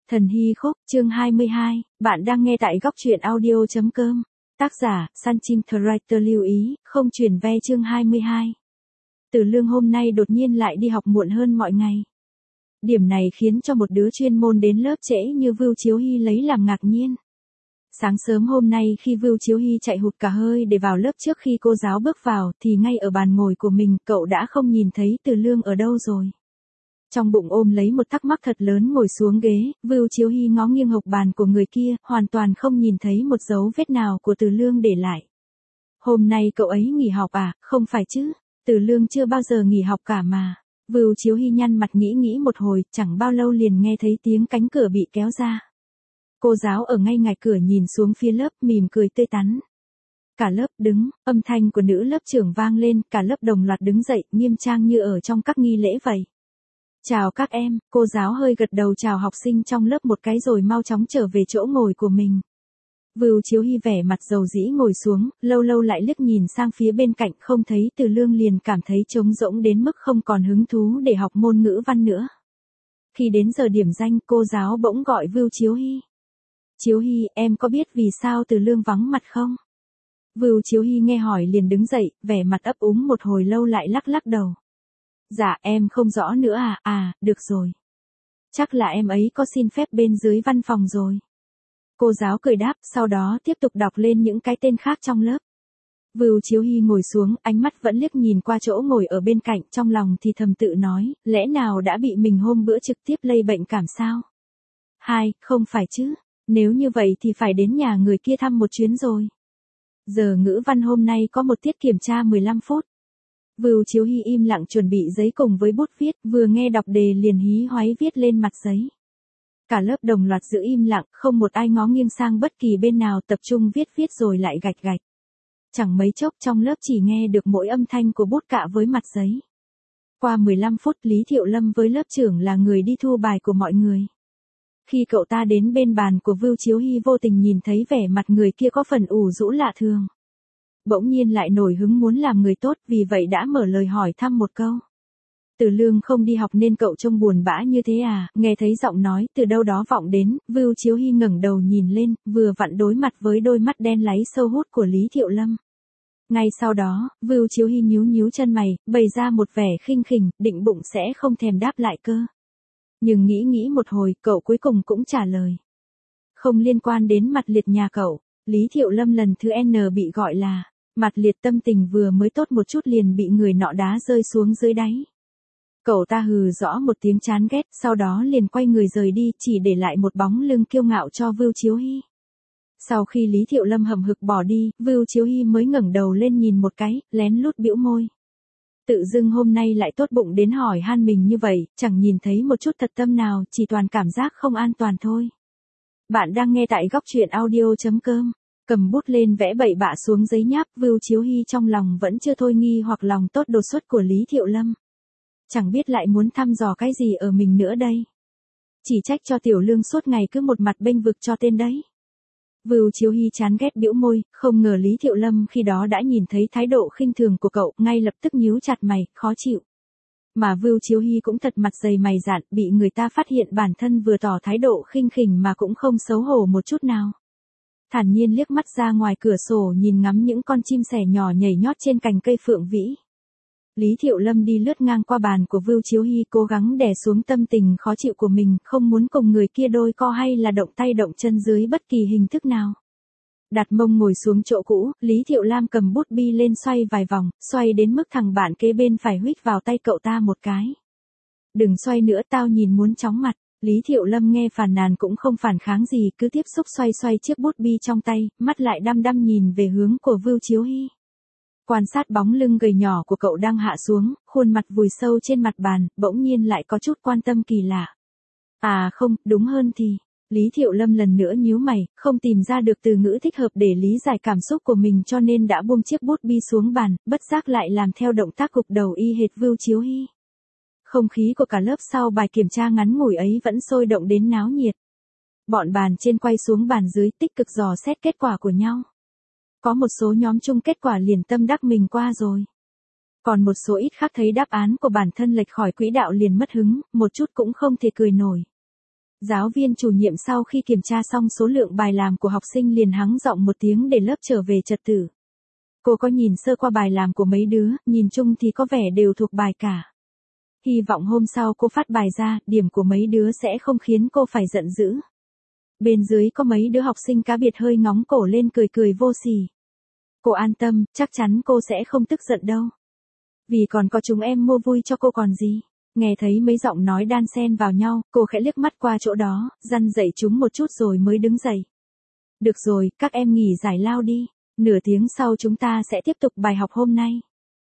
Thần Hy Khúc, chương 22, bạn đang nghe tại góc truyện audio.com. Tác giả, Sunshine Writer lưu ý, không chuyển ve chương 22. Từ Lương hôm nay đột nhiên lại đi học muộn hơn mọi ngày. Điểm này khiến cho một đứa chuyên môn đến lớp trễ như Vưu Chiếu Hy lấy làm ngạc nhiên. Sáng sớm hôm nay khi Vưu Chiếu Hy chạy hụt cả hơi để vào lớp trước khi cô giáo bước vào thì ngay ở bàn ngồi của mình cậu đã không nhìn thấy Từ Lương ở đâu rồi. Trong bụng ôm lấy một thắc mắc thật lớn ngồi xuống ghế, Vưu Chiếu Hy ngó nghiêng hộc bàn của người kia, hoàn toàn không nhìn thấy một dấu vết nào của Từ Lương để lại. Hôm nay cậu ấy nghỉ học à, không phải chứ, Từ Lương chưa bao giờ nghỉ học cả mà. Vưu Chiếu Hy nhăn mặt nghĩ một hồi, chẳng bao lâu liền nghe thấy tiếng cánh cửa bị kéo ra. Cô giáo ở ngay ngoài cửa nhìn xuống phía lớp mỉm cười tươi tắn. Cả lớp đứng, âm thanh của nữ lớp trưởng vang lên, cả lớp đồng loạt đứng dậy, nghiêm trang như ở trong các nghi lễ vậy. Chào các em, cô giáo hơi gật đầu chào học sinh trong lớp một cái rồi mau chóng trở về chỗ ngồi của mình. Vưu Chiếu Hy vẻ mặt dầu dĩ ngồi xuống, lâu lâu lại liếc nhìn sang phía bên cạnh không thấy Từ Lương liền cảm thấy trống rỗng đến mức không còn hứng thú để học môn ngữ văn nữa. Khi đến giờ điểm danh cô giáo bỗng gọi Vưu Chiếu Hy. Chiếu Hy, em có biết vì sao Từ Lương vắng mặt không? Vưu Chiếu Hy nghe hỏi liền đứng dậy, vẻ mặt ấp úng một hồi lâu lại lắc đầu. Dạ em không rõ nữa được rồi. Chắc là em ấy có xin phép bên dưới văn phòng rồi. Cô giáo cười đáp, sau đó tiếp tục đọc lên những cái tên khác trong lớp. Vưu Chiếu Hy ngồi xuống, ánh mắt vẫn liếc nhìn qua chỗ ngồi ở bên cạnh, trong lòng thì thầm tự nói, lẽ nào đã bị mình hôm bữa trực tiếp lây bệnh cảm sao? Không phải chứ, nếu như vậy thì phải đến nhà người kia thăm một chuyến rồi. Giờ ngữ văn hôm nay có một tiết kiểm tra 15 phút. Vưu Chiếu Hy im lặng chuẩn bị giấy cùng với bút viết, vừa nghe đọc đề liền hí hoáy viết lên mặt giấy. Cả lớp đồng loạt giữ im lặng, không một ai ngó nghiêng sang bất kỳ bên nào, tập trung viết rồi lại gạch. Chẳng mấy chốc trong lớp chỉ nghe được mỗi âm thanh của bút cạ với mặt giấy. Qua 15 phút Lý Thiệu Lâm với lớp trưởng là người đi thu bài của mọi người. Khi cậu ta đến bên bàn của Vưu Chiếu Hy vô tình nhìn thấy vẻ mặt người kia có phần ủ rũ lạ thường. Bỗng nhiên lại nổi hứng muốn làm người tốt, vì vậy đã mở lời hỏi thăm một câu. Từ Lương không đi học nên cậu trông buồn bã như thế à? Nghe thấy giọng nói từ đâu đó vọng đến, Vưu Chiếu Hy ngẩng đầu nhìn lên, vừa vặn đối mặt với đôi mắt đen láy sâu hút của Lý Thiệu Lâm. Ngay sau đó, Vưu Chiếu Hy nhíu chân mày, bày ra một vẻ khinh khỉnh, định bụng sẽ không thèm đáp lại cơ. Nhưng nghĩ một hồi, cậu cuối cùng cũng trả lời. Không liên quan đến Mặt Liệt nhà cậu. Lý Thiệu Lâm lần thứ N bị gọi là Mặt Liệt tâm tình vừa mới tốt một chút liền bị người nọ đá rơi xuống dưới đáy. Cậu ta hừ rõ một tiếng chán ghét, sau đó liền quay người rời đi, chỉ để lại một bóng lưng kiêu ngạo cho Vưu Chiếu Hy. Sau khi Lý Thiệu Lâm hậm hực bỏ đi, Vưu Chiếu Hy mới ngẩng đầu lên nhìn một cái, lén lút bĩu môi. Tự dưng hôm nay lại tốt bụng đến hỏi han mình như vậy, chẳng nhìn thấy một chút thật tâm nào, chỉ toàn cảm giác không an toàn thôi. Bạn đang nghe tại góc truyện audio.com. Cầm bút lên vẽ bậy bạ xuống giấy nháp, Vưu Chiếu Hy trong lòng vẫn chưa thôi nghi hoặc lòng tốt đột xuất của Lý Thiệu Lâm. Chẳng biết lại muốn thăm dò cái gì ở mình nữa đây. Chỉ trách cho Tiểu Lương suốt ngày cứ một mặt bênh vực cho tên đấy. Vưu Chiếu Hy chán ghét bĩu môi, không ngờ Lý Thiệu Lâm khi đó đã nhìn thấy thái độ khinh thường của cậu, ngay lập tức nhíu chặt mày, khó chịu. Mà Vưu Chiếu Hy cũng thật mặt dày mày dạn, bị người ta phát hiện bản thân vừa tỏ thái độ khinh khỉnh mà cũng không xấu hổ một chút nào. Thản nhiên liếc mắt ra ngoài cửa sổ nhìn ngắm những con chim sẻ nhỏ nhảy nhót trên cành cây phượng vĩ. Lý Thiệu Lâm đi lướt ngang qua bàn của Vưu Chiếu Hy, cố gắng đè xuống tâm tình khó chịu của mình, không muốn cùng người kia đôi co hay là động tay động chân dưới bất kỳ hình thức nào. Đặt mông ngồi xuống chỗ cũ, Lý Thiệu Lam cầm bút bi lên xoay vài vòng, xoay đến mức thằng bạn kế bên phải huých vào tay cậu ta một cái. Đừng xoay nữa, tao nhìn muốn chóng mặt. Lý Thiệu Lâm nghe phàn nàn cũng không phản kháng gì, cứ tiếp xúc xoay chiếc bút bi trong tay, mắt lại đăm nhìn về hướng của Vưu Chiếu Hy. Quan sát bóng lưng gầy nhỏ của cậu đang hạ xuống, khuôn mặt vùi sâu trên mặt bàn, bỗng nhiên lại có chút quan tâm kỳ lạ. Không, đúng hơn thì, Lý Thiệu Lâm lần nữa nhíu mày, không tìm ra được từ ngữ thích hợp để lý giải cảm xúc của mình cho nên đã buông chiếc bút bi xuống bàn, bất giác lại làm theo động tác gục đầu y hệt Vưu Chiếu Hy. Không khí của cả lớp sau bài kiểm tra ngắn ngủi ấy vẫn sôi động đến náo nhiệt. Bọn bàn trên quay xuống bàn dưới tích cực dò xét kết quả của nhau. Có một số nhóm chung kết quả liền tâm đắc mình qua rồi. Còn một số ít khác thấy đáp án của bản thân lệch khỏi quỹ đạo liền mất hứng, một chút cũng không thể cười nổi. Giáo viên chủ nhiệm sau khi kiểm tra xong số lượng bài làm của học sinh liền hắng giọng một tiếng để lớp trở về trật tự. Cô có nhìn sơ qua bài làm của mấy đứa, nhìn chung thì có vẻ đều thuộc bài cả. Hy vọng hôm sau cô phát bài ra, điểm của mấy đứa sẽ không khiến cô phải giận dữ. Bên dưới có mấy đứa học sinh cá biệt hơi ngóng cổ lên cười cười vô sỉ. Cô an tâm, chắc chắn cô sẽ không tức giận đâu. Vì còn có chúng em mua vui cho cô còn gì. Nghe thấy mấy giọng nói đan xen vào nhau, cô khẽ liếc mắt qua chỗ đó, răn dạy chúng một chút rồi mới đứng dậy. Được rồi, các em nghỉ giải lao đi. Nửa tiếng sau chúng ta sẽ tiếp tục bài học hôm nay.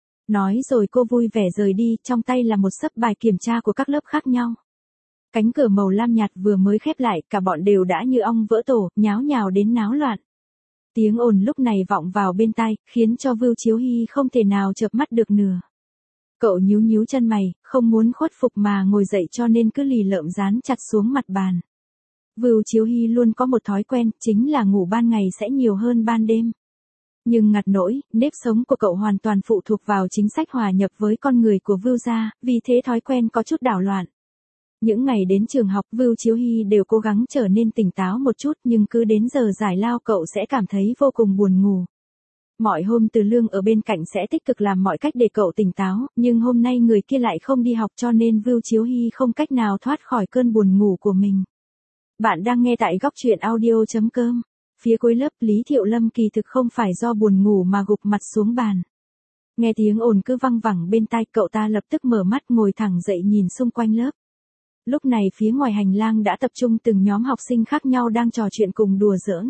Nói rồi cô vui vẻ rời đi, trong tay là một xấp bài kiểm tra của các lớp khác nhau. Cánh cửa màu lam nhạt vừa mới khép lại, cả bọn đều đã như ong vỡ tổ, nháo nhào đến náo loạn. Tiếng ồn lúc này vọng vào bên tai, khiến cho Vưu Chiếu Hy không thể nào chợp mắt được nửa. Cậu nhíu nhíu chân mày, không muốn khuất phục mà ngồi dậy cho nên cứ lì lợm dán chặt xuống mặt bàn. Vưu Chiếu Hy luôn có một thói quen, chính là ngủ ban ngày sẽ nhiều hơn ban đêm. Nhưng ngặt nỗi, nếp sống của cậu hoàn toàn phụ thuộc vào chính sách hòa nhập với con người của Vưu gia, vì thế thói quen có chút đảo loạn. Những ngày đến trường học, Vưu Chiếu Hy đều cố gắng trở nên tỉnh táo một chút, nhưng cứ đến giờ giải lao cậu sẽ cảm thấy vô cùng buồn ngủ. Mọi hôm Từ Lương ở bên cạnh sẽ tích cực làm mọi cách để cậu tỉnh táo, nhưng hôm nay người kia lại không đi học cho nên Vưu Chiếu Hy không cách nào thoát khỏi cơn buồn ngủ của mình. Bạn đang nghe tại góc truyện audio.com. Phía cuối lớp Lý Thiệu Lâm kỳ thực không phải do buồn ngủ mà gục mặt xuống bàn. Nghe tiếng ồn cứ văng vẳng bên tai, cậu ta lập tức mở mắt ngồi thẳng dậy nhìn xung quanh lớp. Lúc này phía ngoài hành lang đã tập trung từng nhóm học sinh khác nhau đang trò chuyện cùng đùa giỡn.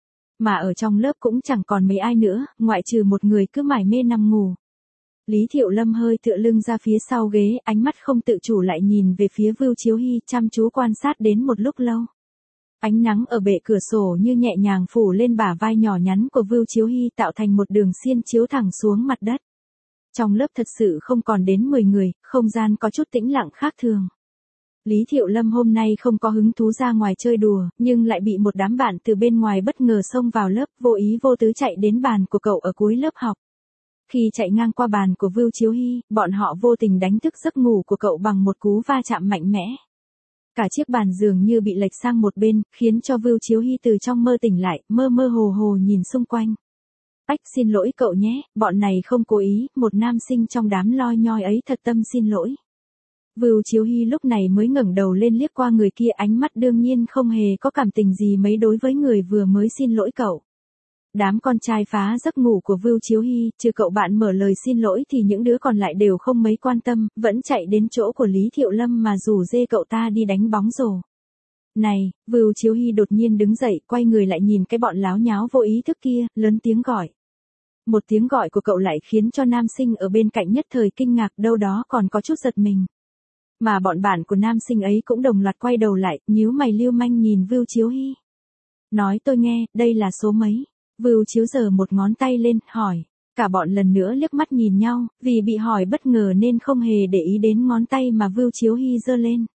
Mà ở trong lớp cũng chẳng còn mấy ai nữa, ngoại trừ một người cứ mải mê nằm ngủ. Lý Thiệu Lâm hơi tựa lưng ra phía sau ghế, ánh mắt không tự chủ lại nhìn về phía Vưu Chiếu Hy, chăm chú quan sát đến một lúc lâu. Ánh nắng ở bệ cửa sổ như nhẹ nhàng phủ lên bả vai nhỏ nhắn của Vưu Chiếu Hy, tạo thành một đường xiên chiếu thẳng xuống mặt đất. Trong lớp thật sự không còn đến 10 người, không gian có chút tĩnh lặng khác thường. Lý Thiệu Lâm hôm nay không có hứng thú ra ngoài chơi đùa, nhưng lại bị một đám bạn từ bên ngoài bất ngờ xông vào lớp, vô ý vô tứ chạy đến bàn của cậu ở cuối lớp học. Khi chạy ngang qua bàn của Vưu Chiếu Hy, bọn họ vô tình đánh thức giấc ngủ của cậu bằng một cú va chạm mạnh mẽ. Cả chiếc bàn dường như bị lệch sang một bên, khiến cho Vưu Chiếu Hy từ trong mơ tỉnh lại, mơ mơ hồ hồ nhìn xung quanh. Ách, xin lỗi cậu nhé, bọn này không cố ý, một nam sinh trong đám loi nhoi ấy thật tâm xin lỗi. Vưu Chiếu Hy lúc này mới ngẩng đầu lên liếc qua người kia, ánh mắt đương nhiên không hề có cảm tình gì mấy đối với người vừa mới xin lỗi cậu. Đám con trai phá giấc ngủ của Vưu Chiếu Hy, trừ cậu bạn mở lời xin lỗi thì những đứa còn lại đều không mấy quan tâm, vẫn chạy đến chỗ của Lý Thiệu Lâm mà rủ dê cậu ta đi đánh bóng rổ. Này, Vưu Chiếu Hy đột nhiên đứng dậy, quay người lại nhìn cái bọn láo nháo vô ý thức kia, lớn tiếng gọi. Một tiếng gọi của cậu lại khiến cho nam sinh ở bên cạnh nhất thời kinh ngạc, đâu đó còn có chút giật mình. Mà bọn bạn của nam sinh ấy cũng đồng loạt quay đầu lại, nhíu mày lưu manh nhìn Vưu Chiếu Hy. Nói tôi nghe, đây là số mấy? Vưu Chiếu giơ một ngón tay lên, hỏi. Cả bọn lần nữa liếc mắt nhìn nhau, vì bị hỏi bất ngờ nên không hề để ý đến ngón tay mà Vưu Chiếu Hy giơ lên.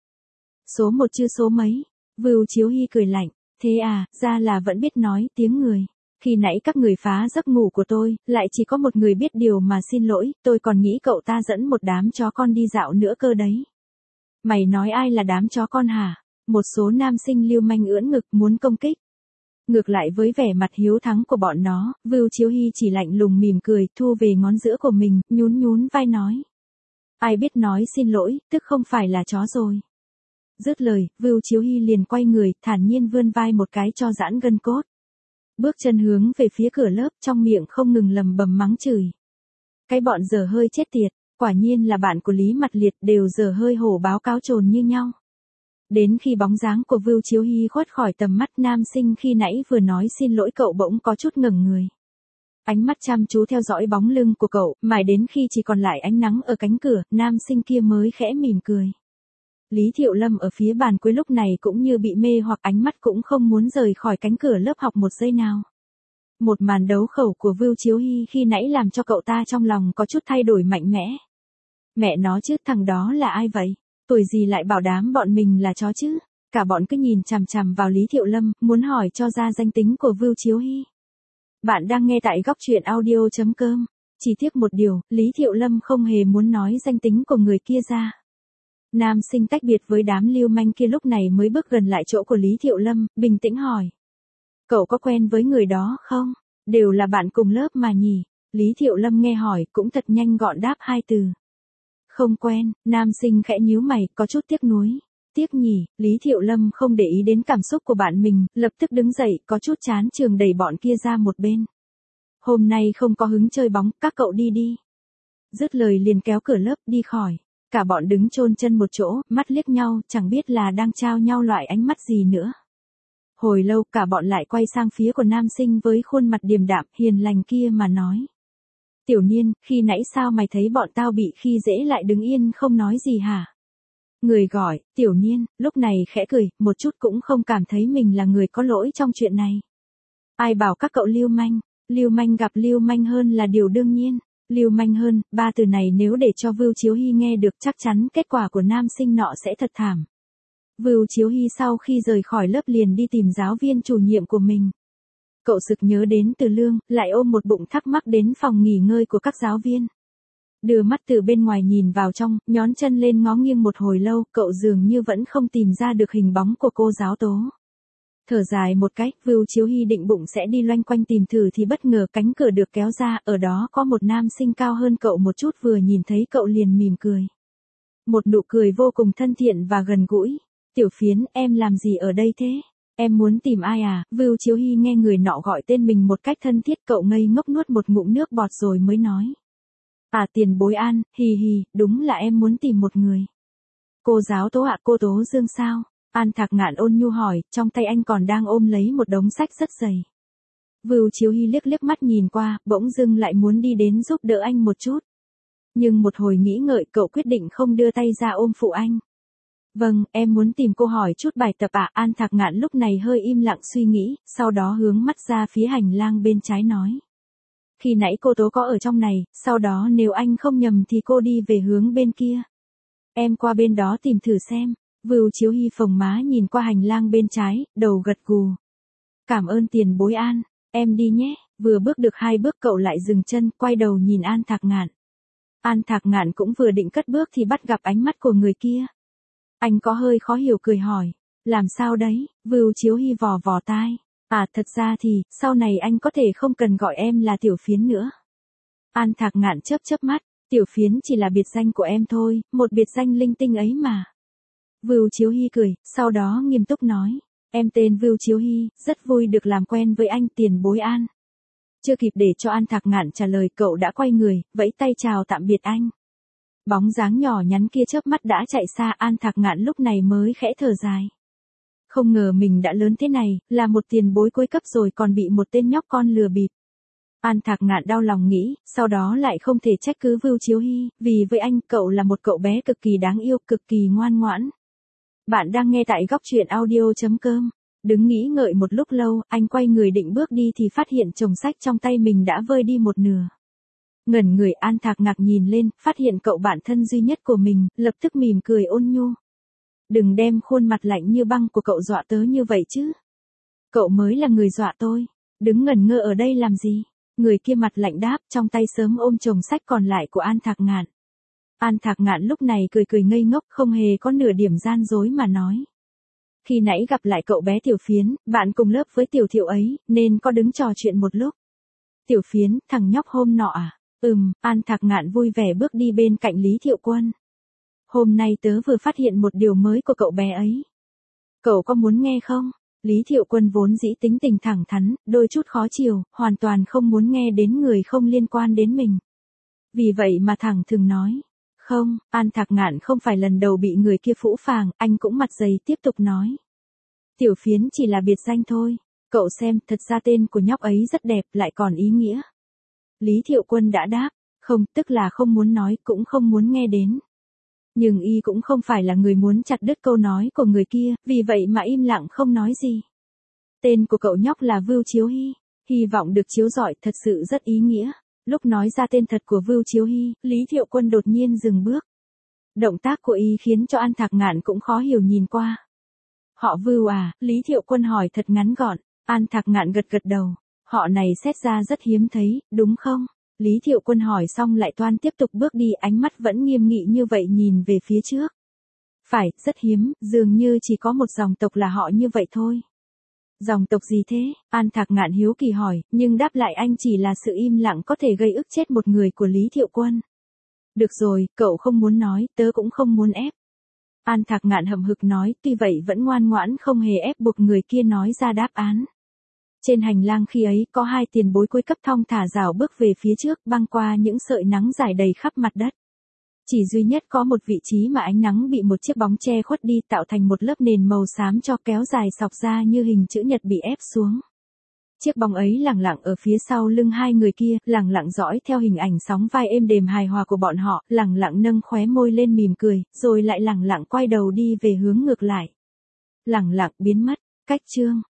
Số một chứ số mấy? Vưu Chiếu Hy cười lạnh. Thế à, ra là vẫn biết nói tiếng người. Khi nãy các người phá giấc ngủ của tôi, lại chỉ có một người biết điều mà xin lỗi, tôi còn nghĩ cậu ta dẫn một đám chó con đi dạo nữa cơ đấy. Mày nói ai là đám chó con hả? Một số nam sinh lưu manh ưỡn ngực muốn công kích. Ngược lại với vẻ mặt hiếu thắng của bọn nó, Vưu Chiếu Hy chỉ lạnh lùng mỉm cười, thu về ngón giữa của mình, nhún nhún vai nói. Ai biết nói xin lỗi, tức không phải là chó rồi. Dứt lời, Vưu Chiếu Hy liền quay người, thản nhiên vươn vai một cái cho giãn gân cốt. Bước chân hướng về phía cửa lớp, trong miệng không ngừng lầm bầm mắng chửi. Cái bọn dở hơi chết tiệt, quả nhiên là bạn của Lý Mặt Liệt, đều dở hơi hổ báo cáo trồn như nhau. Đến khi bóng dáng của Vưu Chiếu Hy khuất khỏi tầm mắt, nam sinh khi nãy vừa nói xin lỗi cậu bỗng có chút ngẩng người. Ánh mắt chăm chú theo dõi bóng lưng của cậu, mãi đến khi chỉ còn lại ánh nắng ở cánh cửa, nam sinh kia mới khẽ mỉm cười. Lý Thiệu Lâm ở phía bàn cuối lúc này cũng như bị mê hoặc, ánh mắt cũng không muốn rời khỏi cánh cửa lớp học một giây nào. Một màn đấu khẩu của Vưu Chiếu Hy khi nãy làm cho cậu ta trong lòng có chút thay đổi mạnh mẽ. Mẹ nó chứ, thằng đó là ai vậy? Tuổi gì lại bảo đám bọn mình là chó chứ? Cả bọn cứ nhìn chằm chằm vào Lý Thiệu Lâm, muốn hỏi cho ra danh tính của Vưu Chiếu Hy. Bạn đang nghe tại góc truyện audio.com. Chỉ tiếc một điều, Lý Thiệu Lâm không hề muốn nói danh tính của người kia ra. Nam sinh tách biệt với đám lưu manh kia lúc này mới bước gần lại chỗ của Lý Thiệu Lâm, bình tĩnh hỏi. Cậu có quen với người đó không? Đều là bạn cùng lớp mà nhỉ? Lý Thiệu Lâm nghe hỏi cũng thật nhanh gọn đáp hai từ. Không quen, nam sinh khẽ nhíu mày, có chút tiếc nuối. Tiếc nhỉ, Lý Thiệu Lâm không để ý đến cảm xúc của bạn mình, lập tức đứng dậy, có chút chán trường đẩy bọn kia ra một bên. Hôm nay không có hứng chơi bóng, các cậu đi đi. Dứt lời liền kéo cửa lớp đi khỏi. Cả bọn đứng chôn chân một chỗ, mắt liếc nhau, chẳng biết là đang trao nhau loại ánh mắt gì nữa. Hồi lâu cả bọn lại quay sang phía của nam sinh với khuôn mặt điềm đạm, hiền lành kia mà nói. Tiểu Niên, khi nãy sao mày thấy bọn tao bị khi dễ lại đứng yên không nói gì hả? Người gọi, Tiểu Niên, lúc này khẽ cười, một chút cũng không cảm thấy mình là người có lỗi trong chuyện này. Ai bảo các cậu lưu manh gặp lưu manh hơn là điều đương nhiên. Lưu manh hơn, ba từ này nếu để cho Vưu Chiếu Hy nghe được chắc chắn kết quả của nam sinh nọ sẽ thật thảm. Vưu Chiếu Hy sau khi rời khỏi lớp liền đi tìm giáo viên chủ nhiệm của mình. Cậu sực nhớ đến Từ Lương, lại ôm một bụng thắc mắc đến phòng nghỉ ngơi của các giáo viên. Đưa mắt từ bên ngoài nhìn vào trong, nhón chân lên ngó nghiêng một hồi lâu, cậu dường như vẫn không tìm ra được hình bóng của cô giáo tố. Thở dài một cách, Vưu Chiếu Hy định bụng sẽ đi loanh quanh tìm thử thì bất ngờ cánh cửa được kéo ra, ở đó có một nam sinh cao hơn cậu một chút vừa nhìn thấy cậu liền mỉm cười. Một nụ cười vô cùng thân thiện và gần gũi. Tiểu Phiến, em làm gì ở đây thế? Em muốn tìm ai à? Vưu Chiếu Hy nghe người nọ gọi tên mình một cách thân thiết, cậu ngây ngốc nuốt một ngụm nước bọt rồi mới nói. À, tiền bối An, hì hì, đúng là em muốn tìm một người. Cô giáo Tố ạ, cô Tố Dương sao? An Thạc Ngạn ôn nhu hỏi, trong tay anh còn đang ôm lấy một đống sách rất dày. Vưu Chiếu Hy liếc liếc mắt nhìn qua, bỗng dưng lại muốn đi đến giúp đỡ anh một chút. Nhưng một hồi nghĩ ngợi cậu quyết định không đưa tay ra ôm phụ anh. Vâng, em muốn tìm cô hỏi chút bài tập ạ. An Thạc Ngạn lúc này hơi im lặng suy nghĩ, sau đó hướng mắt ra phía hành lang bên trái nói. Khi nãy cô Tố có ở trong này, sau đó nếu anh không nhầm thì cô đi về hướng bên kia. Em qua bên đó tìm thử xem. Vưu Chiếu Hy phồng má nhìn qua hành lang bên trái, đầu gật gù. Cảm ơn tiền bối An, em đi nhé. Vừa bước được 2 bước cậu lại dừng chân, quay đầu nhìn An Thạc Ngạn. An Thạc Ngạn cũng vừa định cất bước thì bắt gặp ánh mắt của người kia. Anh có hơi khó hiểu cười hỏi. Làm sao đấy? Vưu Chiếu Hy vò vò tai. À, thật ra thì, sau này anh có thể không cần gọi em là Tiểu Phiến nữa. An Thạc Ngạn chớp chớp mắt. Tiểu Phiến chỉ là biệt danh của em thôi, một biệt danh linh tinh ấy mà. Vưu Chiếu Hy cười, sau đó nghiêm túc nói. Em tên Vưu Chiếu Hy, rất vui được làm quen với anh tiền bối An. Chưa kịp để cho An Thạc Ngạn trả lời cậu đã quay người, vẫy tay chào tạm biệt anh. Bóng dáng nhỏ nhắn kia chớp mắt đã chạy xa. An Thạc Ngạn lúc này mới khẽ thở dài. Không ngờ mình đã lớn thế này, là một tiền bối cuối cấp rồi còn bị một tên nhóc con lừa bịp. An Thạc Ngạn đau lòng nghĩ, sau đó lại không thể trách cứ Vưu Chiếu Hy, vì với anh cậu là một cậu bé cực kỳ đáng yêu, cực kỳ ngoan ngoãn. Bạn đang nghe tại góc truyện audio.com. Đứng nghĩ ngợi một lúc lâu, anh quay người định bước đi thì phát hiện chồng sách trong tay mình đã vơi đi một nửa. Ngẩn người, An Thạc Ngạn nhìn lên, phát hiện cậu bạn thân duy nhất của mình, lập tức mỉm cười ôn nhu. Đừng đem khuôn mặt lạnh như băng của cậu dọa tớ như vậy chứ. Cậu mới là người dọa tôi. Đứng ngẩn ngơ ở đây làm gì? Người kia mặt lạnh đáp, trong tay sớm ôm chồng sách còn lại của An Thạc Ngạn. An Thạc Ngạn lúc này cười cười ngây ngốc, không hề có nửa điểm gian dối mà nói. Khi nãy gặp lại cậu bé Tiểu Phiến, bạn cùng lớp với Tiểu Thiệu ấy, nên có đứng trò chuyện một lúc. Tiểu Phiến, thằng nhóc hôm nọ à? An Thạc Ngạn vui vẻ bước đi bên cạnh Lý Thiệu Quân. Hôm nay tớ vừa phát hiện một điều mới của cậu bé ấy. Cậu có muốn nghe không? Lý Thiệu Quân vốn dĩ tính tình thẳng thắn, đôi chút khó chiều, hoàn toàn không muốn nghe đến người không liên quan đến mình. Vì vậy mà thẳng thừng nói. Không, An Thạc Ngạn không phải lần đầu bị người kia phũ phàng, anh cũng mặt dày tiếp tục nói. Tiểu Phiến chỉ là biệt danh thôi. Cậu xem, thật ra tên của nhóc ấy rất đẹp, lại còn ý nghĩa. Lý Thiệu Quân đã đáp. Không, tức là không muốn nói, cũng không muốn nghe đến. Nhưng y cũng không phải là người muốn chặt đứt câu nói của người kia, vì vậy mà im lặng không nói gì. Tên của cậu nhóc là Vưu Chiếu Hy, hy vọng được chiếu rọi, thật sự rất ý nghĩa. Lúc nói ra tên thật của Vưu Chiếu Hy, Lý Thiệu Quân đột nhiên dừng bước. Động tác của y khiến cho An Thạc Ngạn cũng khó hiểu nhìn qua. Họ Vưu à? Lý Thiệu Quân hỏi thật ngắn gọn. An Thạc Ngạn gật gật đầu. Họ này xét ra rất hiếm thấy, đúng không? Lý Thiệu Quân hỏi xong lại toan tiếp tục bước đi, ánh mắt vẫn nghiêm nghị như vậy nhìn về phía trước. Phải, rất hiếm, dường như chỉ có một dòng tộc là họ như vậy thôi. Dòng tộc gì thế? An Thạc Ngạn hiếu kỳ hỏi, nhưng đáp lại anh chỉ là sự im lặng có thể gây ức chết một người của Lý Thiệu Quân. Được rồi, cậu không muốn nói, tớ cũng không muốn ép. An Thạc Ngạn hậm hực nói, tuy vậy vẫn ngoan ngoãn không hề ép buộc người kia nói ra đáp án. Trên hành lang khi ấy có hai tiền bối cuối cấp thong thả rảo bước về phía trước băng qua những sợi nắng dài đầy khắp mặt đất. Chỉ duy nhất có một vị trí mà ánh nắng bị một chiếc bóng che khuất đi tạo thành một lớp nền màu xám cho kéo dài sọc ra như hình chữ nhật bị ép xuống. Chiếc bóng ấy lẳng lặng ở phía sau lưng hai người kia, lẳng lặng dõi theo hình ảnh sóng vai êm đềm hài hòa của bọn họ, lẳng lặng nâng khóe môi lên mỉm cười, rồi lại lẳng lặng quay đầu đi về hướng ngược lại. Lẳng lặng biến mất, cách chương.